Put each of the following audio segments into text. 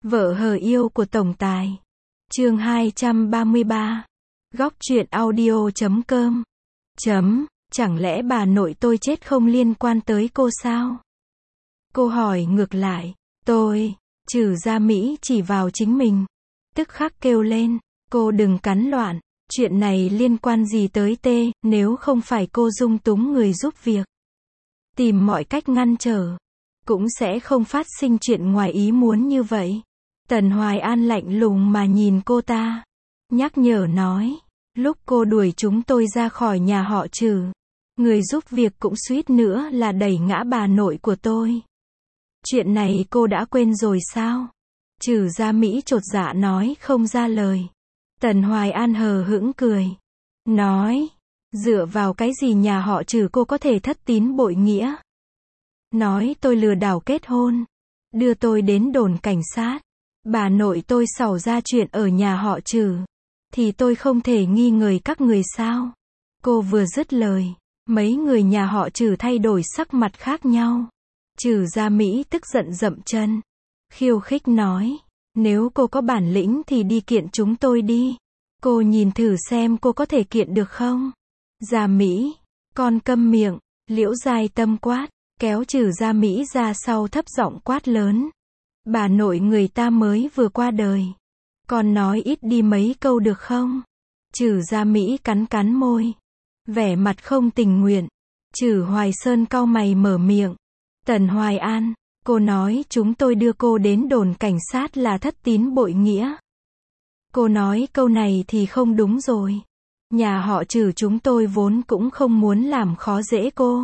Vợ hờ yêu của tổng tài. Chương 233. Góc truyện audio.com. Chẳng lẽ bà nội tôi chết không liên quan tới cô sao? Cô hỏi ngược lại. Trừ Gia Mỹ chỉ vào chính mình. Tức khắc kêu lên. Cô đừng cắn loạn. Chuyện này liên quan gì tới T, nếu không phải cô dung túng người giúp việc, tìm mọi cách ngăn trở, cũng sẽ không phát sinh chuyện ngoài ý muốn như vậy. Tần Hoài An lạnh lùng mà nhìn cô ta, nhắc nhở nói, lúc cô đuổi chúng tôi ra khỏi nhà họ Trừ, người giúp việc cũng suýt nữa là đẩy ngã bà nội của tôi. Chuyện này cô đã quên rồi sao? Trừ Gia Mỹ chột dạ nói không ra lời. Tần Hoài An hờ hững cười, nói, dựa vào cái gì nhà họ Trừ cô có thể thất tín bội nghĩa? Nói tôi lừa đảo kết hôn, đưa tôi đến đồn cảnh sát, bà nội tôi xảo ra chuyện ở nhà họ Trừ, thì tôi không thể nghi ngờ các người sao? Cô vừa dứt lời, mấy người nhà họ Trừ thay đổi sắc mặt khác nhau. Trừ Gia Mỹ tức giận dậm chân, khiêu khích nói, nếu cô có bản lĩnh thì đi kiện chúng tôi đi. Cô nhìn thử xem cô có thể kiện được không? Gia Mỹ, con câm miệng. Liễu Giai Tâm quát, kéo Trừ Gia Mỹ ra sau thấp giọng quát lớn. Bà nội người ta mới vừa qua đời. Con nói ít đi mấy câu được không? Trừ Gia Mỹ cắn môi, vẻ mặt không tình nguyện. Trừ Hoài Sơn cau mày mở miệng. Tần Hoài An, cô nói chúng tôi đưa cô đến đồn cảnh sát là thất tín bội nghĩa. Cô nói câu này thì không đúng rồi. Nhà họ Trừ chúng tôi vốn cũng không muốn làm khó dễ cô.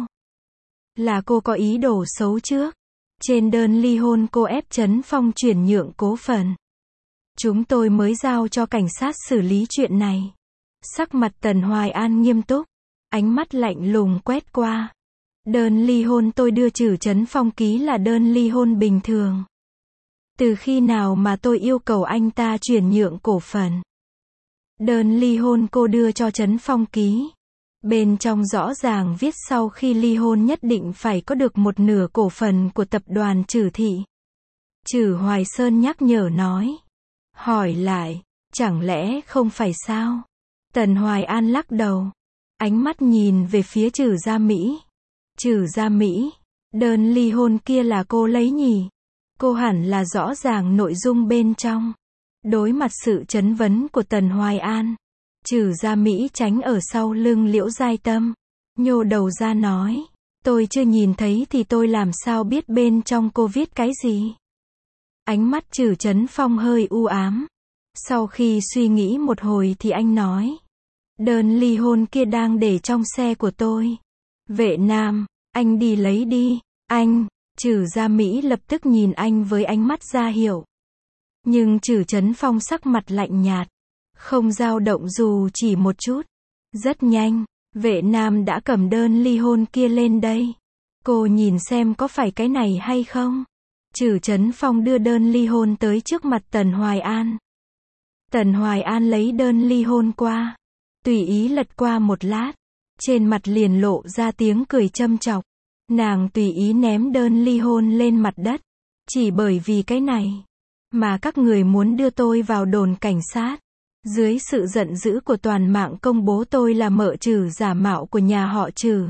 Là cô có ý đồ xấu trước. Trên đơn ly hôn cô ép Trấn Phong chuyển nhượng cố phần. Chúng tôi mới giao cho cảnh sát xử lý chuyện này. Sắc mặt Tần Hoài An nghiêm túc, ánh mắt lạnh lùng quét qua. Đơn ly hôn tôi đưa Trừ Trấn Phong ký là đơn ly hôn bình thường. Từ khi nào mà tôi yêu cầu anh ta chuyển nhượng cổ phần? Đơn ly hôn cô đưa cho Trấn Phong ký. Bên trong rõ ràng viết sau khi ly hôn nhất định phải có được một nửa cổ phần của tập đoàn Trừ Thị. Trừ Hoài Sơn nhắc nhở nói. Hỏi lại, chẳng lẽ không phải sao? Tần Hoài An lắc đầu, ánh mắt nhìn về phía Trừ Gia Mỹ. Trừ Gia Mỹ, đơn ly hôn kia là cô lấy nhỉ? Cô hẳn là rõ ràng nội dung bên trong. Đối mặt sự chất vấn của Tần Hoài An, Trừ Gia Mỹ tránh ở sau lưng Liễu Giai Tâm, nhô đầu ra nói, tôi chưa nhìn thấy thì tôi làm sao biết bên trong cô viết cái gì? Ánh mắt Trừ Trấn Phong hơi u ám. Sau khi suy nghĩ một hồi thì anh nói, đơn ly hôn kia đang để trong xe của tôi. Vệ Nam, anh đi lấy đi, anh. Trừ Gia Mỹ lập tức nhìn anh với ánh mắt ra hiệu. Nhưng Trừ Trấn Phong sắc mặt lạnh nhạt, không dao động dù chỉ một chút. Rất nhanh, Vệ Nam đã cầm đơn ly hôn kia lên đây. Cô nhìn xem có phải cái này hay không? Trừ Trấn Phong đưa đơn ly hôn tới trước mặt Tần Hoài An. Tần Hoài An lấy đơn ly hôn qua, tùy ý lật qua một lát, trên mặt liền lộ ra tiếng cười châm chọc. Nàng tùy ý ném đơn ly hôn lên mặt đất. Chỉ bởi vì cái này mà các người muốn đưa tôi vào đồn cảnh sát. Dưới sự giận dữ của toàn mạng công bố tôi là mợ Trừ giả mạo của nhà họ Trừ.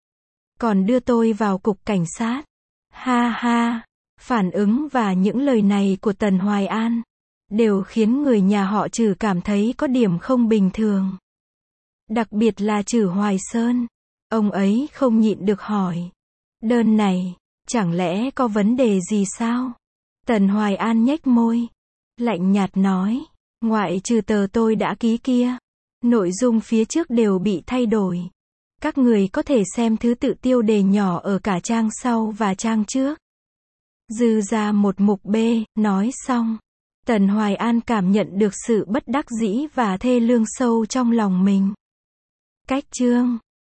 Còn đưa tôi vào cục cảnh sát. Ha ha. Phản ứng và những lời này của Tần Hoài An đều khiến người nhà họ Trừ cảm thấy có điểm không bình thường. Đặc biệt là Trừ Hoài Sơn. Ông ấy không nhịn được hỏi. Đơn này, chẳng lẽ có vấn đề gì sao? Tần Hoài An nhếch môi, lạnh nhạt nói, ngoại trừ tờ tôi đã ký kia, nội dung phía trước đều bị thay đổi. Các người có thể xem thứ tự tiêu đề nhỏ ở cả trang sau và trang trước. Dư ra một mục B, nói xong. Tần Hoài An cảm nhận được sự bất đắc dĩ và thê lương sâu trong lòng mình. Cách chương